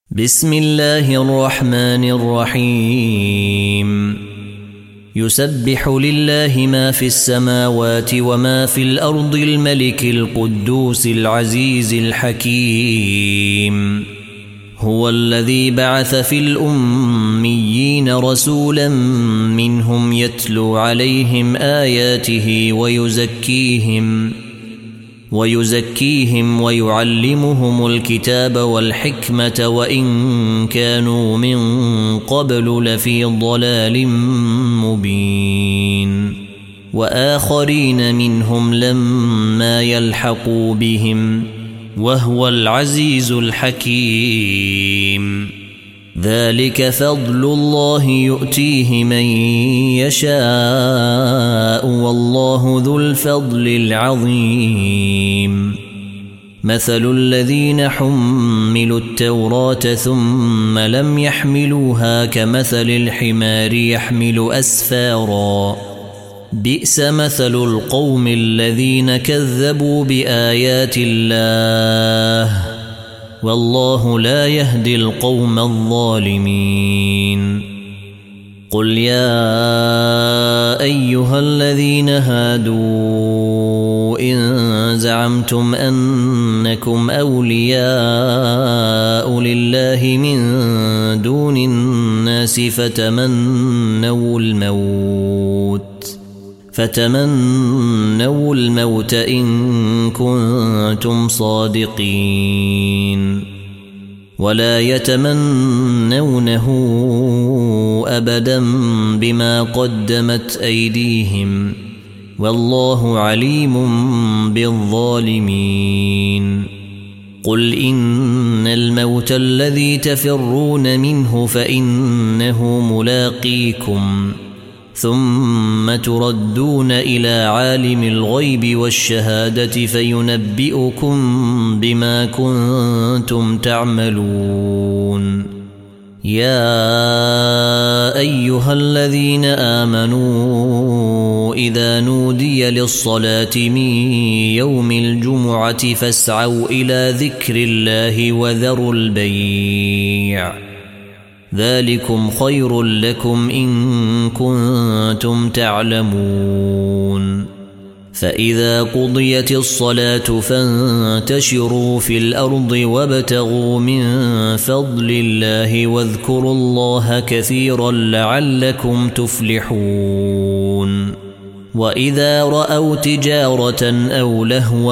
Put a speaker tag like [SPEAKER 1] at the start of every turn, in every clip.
[SPEAKER 1] بسم الله الرحمن الرحيم يسبح لله ما في السماوات وما في الأرض الملك القدوس العزيز الحكيم هو الذي بعث في الأميين رسولا منهم يتلو عليهم آياته ويزكيهم ويعلمهم الكتاب والحكمة وإن كانوا من قبل لفي ضلال مبين وآخرين منهم لما يلحقوا بهم وهو العزيز الحكيم ذلك فضل الله يؤتيه من يشاء والله ذو الفضل العظيم مثل الذين حملوا التوراة ثم لم يحملوها كمثل الحمار يحمل أسفارا بئس مثل القوم الذين كذبوا بآيات الله والله لا يهدي القوم الظالمين قل يا أيها الذين هادوا إن زعمتم أنكم أولياء لله من دون الناس فتمنوا الموت إن كنتم صادقين ولا يتمنونه أبدا بما قدمت أيديهم والله عليم بالظالمين قل إن الموت الذي تفرون منه فإنه ملاقيكم ثم تردون إلى عالم الغيب والشهادة فينبئكم بما كنتم تعملون يا أيها الذين آمنوا إذا نودي للصلاة من يوم الجمعة فاسعوا إلى ذكر الله وذروا البيع ذلكم خير لكم إن كنتم تعلمون فإذا قضيت الصلاة فانتشروا في الأرض وابتغوا من فضل الله واذكروا الله كثيرا لعلكم تفلحون وإذا رأوا تجارة أو لهوا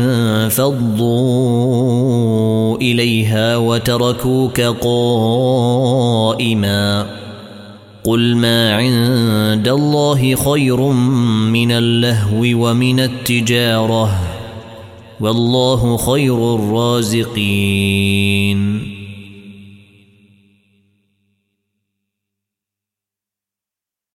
[SPEAKER 1] انفضوا إليها وتركوك قائما قل ما عند الله خير من اللهو ومن التجارة والله خير الرازقين